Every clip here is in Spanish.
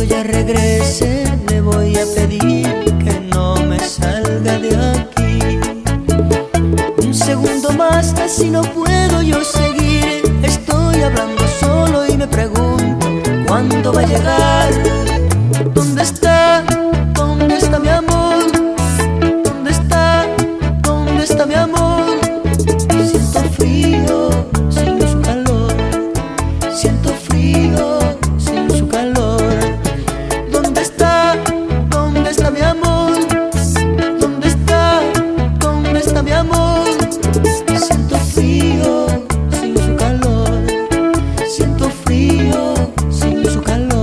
ella regrese, le voy a pedir que no me salga de aquí. Un segundo más, así no puedo yo seguir. Estoy hablando solo y me pregunto ¿cuándo va a llegar? ¿Dónde está? ¿Dónde está mi amor? ¿Dónde está? ¿Dónde está mi amor? Siento frío sin su calor. Siento frío sin su calor. ¿Dónde está? ¿Dónde está mi amor? ¿Dónde está? ¿Dónde está mi amor? Siento frío sin su calor. Siento frío sin su calor.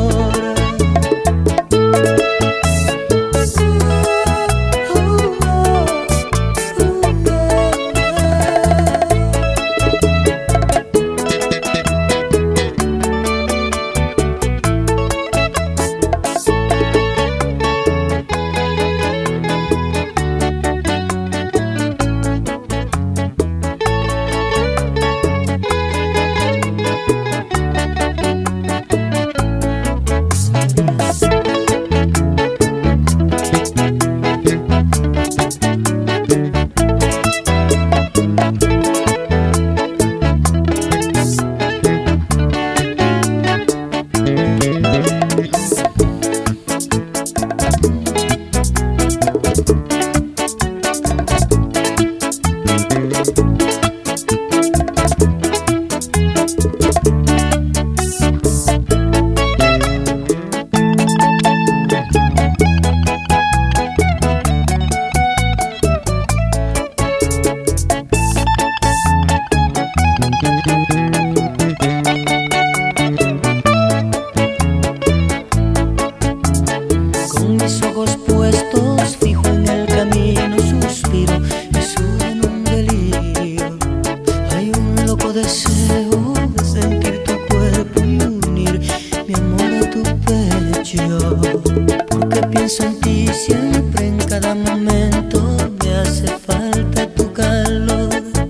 Con mis ojos puestos fijo en el camino, suspiro y subo en un delirio. Hay un loco deseo de sentir tu cuerpo y unir mi amor a tu pecho. Porque pienso en ti siempre, en cada momento me hace falta tu calor.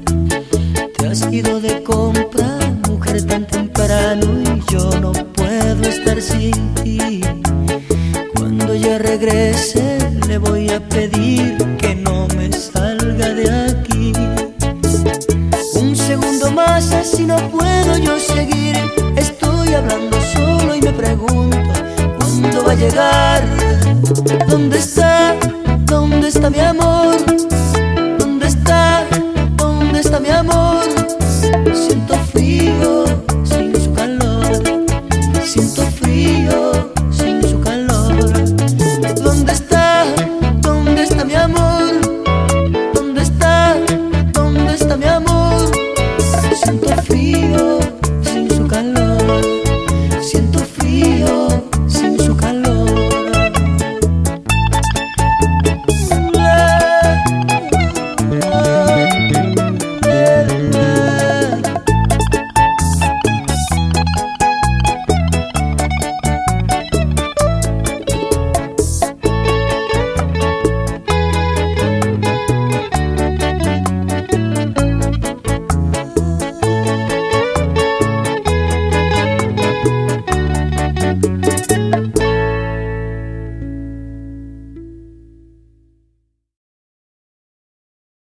Te has ido de compra, mujer, tan temprano y yo no puedo estar sin ti. Cuando ella regrese, le voy a pedir que no me salga de aquí. Un segundo más, así no puedo yo seguir. Estoy hablando solo y me pregunto ¿cuándo va a llegar? ¿Dónde está? ¿Dónde está mi amor? ¿Dónde está? ¿Dónde está mi amor? Siento frío sin su calor. Siento frío